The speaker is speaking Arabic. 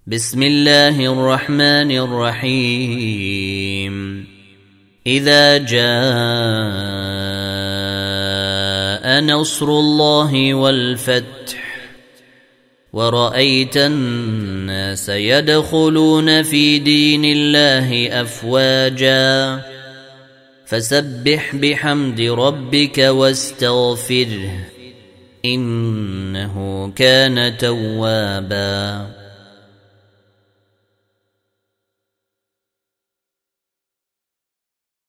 بسم الله الرحمن الرحيم إذا جاء نصر الله والفتح ورأيت الناس يدخلون في دين الله أفواجا فسبح بحمد ربك واستغفره إنه كان توابا